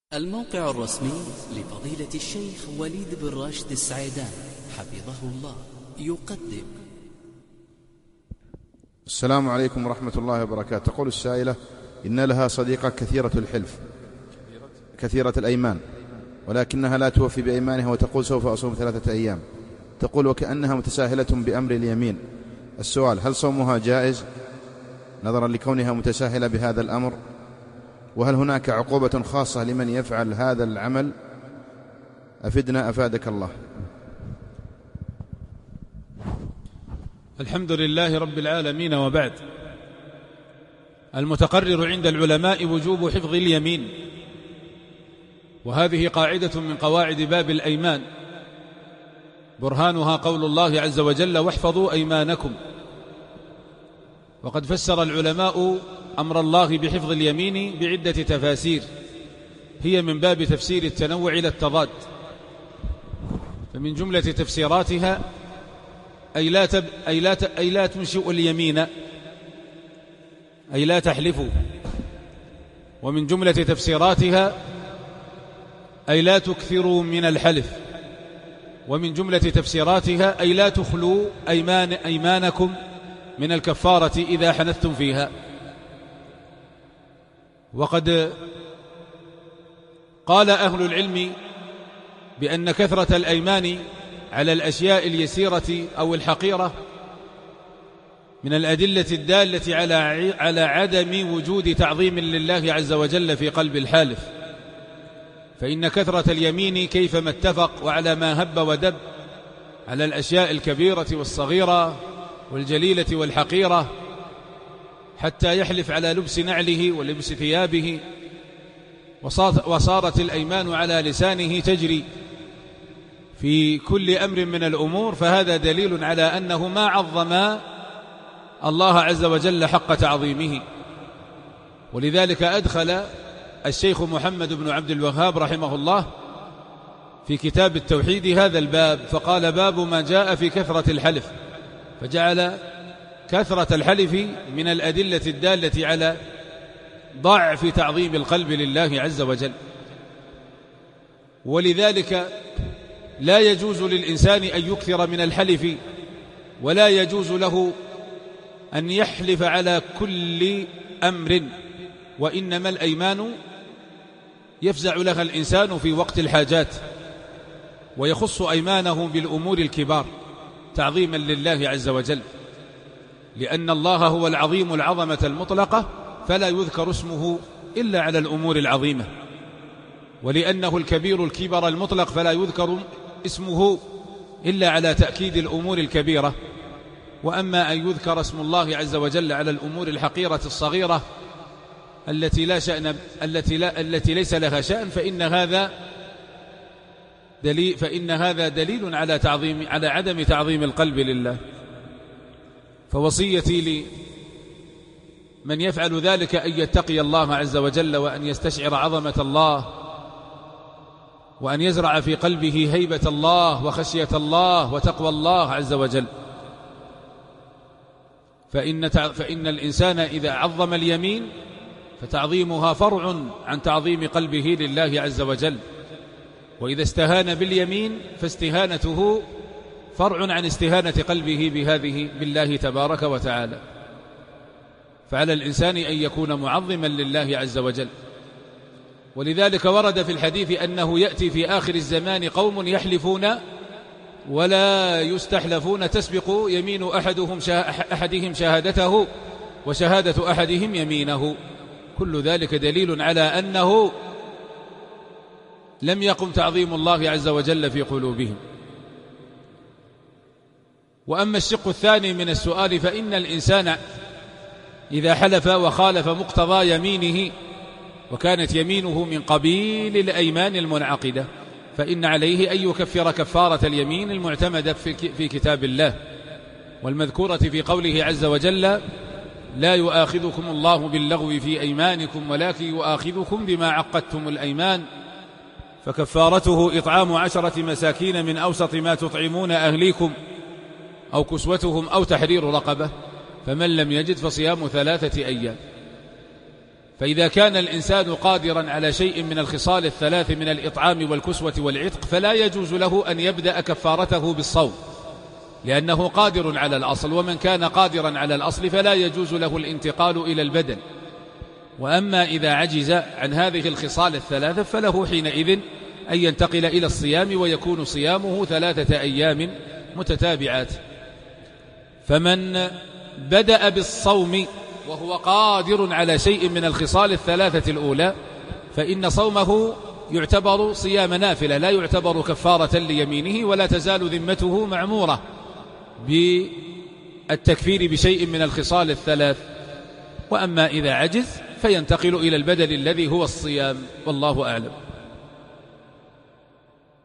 الموقع الرسمي لفضيلة الشيخ وليد بن راشد السعيدان حفظه الله يقدم. السلام عليكم ورحمة الله وبركاته. تقول السائلة: إن لها صديقة كثيرة الحلف كثيرة الأيمان، ولكنها لا توفي بأيمانها وتقول سوف أصوم 3 أيام. تقول وكأنها متساهلة بأمر اليمين. السؤال: هل صومها جائز نظرا لكونها متساهلة بهذا الأمر؟ وهل هناك عقوبة خاصة لمن يفعل هذا العمل؟ أفدنا أفادك الله. الحمد لله رب العالمين، وبعد. المتقرر عند العلماء وجوب حفظ اليمين، وهذه قاعدة من قواعد باب الأيمان، برهانها قول الله عز وجل: واحفظوا أيمانكم. وقد فسر العلماء أمر الله بحفظ اليمين بعدة تفاسير، هي من باب تفسير التنوع إلى التضاد. فمن جملة تفسيراتها أي لا تنشئوا اليمين، أي لا تحلفوا. ومن جملة تفسيراتها أي لا تكثروا من الحلف. ومن جملة تفسيراتها أي لا تخلوا أيمانكم من الكفارة إذا حنثتم فيها. وقد قال أهل العلم بأن كثرة الأيمان على الأشياء اليسيرة أو الحقيرة من الأدلة الدالة على عدم وجود تعظيم لله عز وجل في قلب الحالف. فإن كثرة اليمين كيفما اتفق وعلى ما هب ودب على الأشياء الكبيرة والصغيرة والجليلة والحقيرة، حتى يحلف على لبس نعله ولبس ثيابه، وصارت الأيمان على لسانه تجري في كل أمر من الأمور، فهذا دليل على أنه ما عظم الله عز وجل حق تعظيمه. ولذلك أدخل الشيخ محمد بن عبد الوهاب رحمه الله في كتاب التوحيد هذا الباب، فقال: باب ما جاء في كثرة الحلف، فجعل كثرة الحلف من الأدلة الدالة على ضعف تعظيم القلب لله عز وجل. ولذلك لا يجوز للإنسان أن يكثر من الحلف، ولا يجوز له أن يحلف على كل أمر، وإنما الأيمان يفزع لها الإنسان في وقت الحاجات، ويخص أيمانه بالأمور الكبار تعظيما لله عز وجل، لأن الله هو العظيم العظمة المطلقة، فلا يذكر اسمه إلا على الأمور العظيمة، ولأنه الكبير الكبر المطلق فلا يذكر اسمه إلا على تأكيد الأمور الكبيرة. وأما أن يذكر اسم الله عز وجل على الأمور الحقيرة الصغيرة التي ليس لها شأن، فإن هذا دليل على عدم تعظيم القلب لله. فوصيتي لمن يفعل ذلك أن يتقي الله عز وجل، وأن يستشعر عظمة الله، وأن يزرع في قلبه هيبة الله وخشية الله وتقوى الله عز وجل. فإن الإنسان إذا عظم اليمين فتعظيمها فرع عن تعظيم قلبه لله عز وجل، وإذا استهان باليمين فاستهانته فرع عن استهانة قلبه بالله تبارك وتعالى. فعلى الإنسان أن يكون معظما لله عز وجل. ولذلك ورد في الحديث أنه يأتي في آخر الزمان قوم يحلفون ولا يستحلفون، تسبق يمين أحدهم شهادته وشهادة أحدهم يمينه. كل ذلك دليل على أنه لم يقم تعظيم الله عز وجل في قلوبهم. وأما الشق الثاني من السؤال، فإن الإنسان إذا حلف وخالف مقتضى يمينه، وكانت يمينه من قبيل الأيمان المنعقدة، فإن عليه أن يكفر كفارة اليمين المعتمدة في كتاب الله، والمذكورة في قوله عز وجل: لا يؤاخذكم الله باللغو في أيمانكم ولكن يؤاخذكم بما عقدتم الأيمان، فكفارته إطعام 10 مساكين من أوسط ما تطعمون أهليكم أو كسوتهم أو تحرير رقبة، فمن لم يجد فصيام 3 أيام. فإذا كان الإنسان قادرا على شيء من الخصال الثلاث من الإطعام والكسوة والعتق فلا يجوز له أن يبدأ كفارته بالصوم، لأنه قادر على الأصل، ومن كان قادرا على الأصل فلا يجوز له الانتقال إلى البدن. وأما إذا عجز عن هذه الخصال الثلاثة فله حينئذ أن ينتقل إلى الصيام، ويكون صيامه 3 أيام متتابعات. فمن بدأ بالصوم وهو قادر على شيء من الخصال الثلاثة الأولى فإن صومه يعتبر صيام نافلة، لا يعتبر كفارة ليمينه، ولا تزال ذمته معمورة بالتكفير بشيء من الخصال الثلاث. وأما إذا عجز فينتقل إلى البدل الذي هو الصيام، والله أعلم.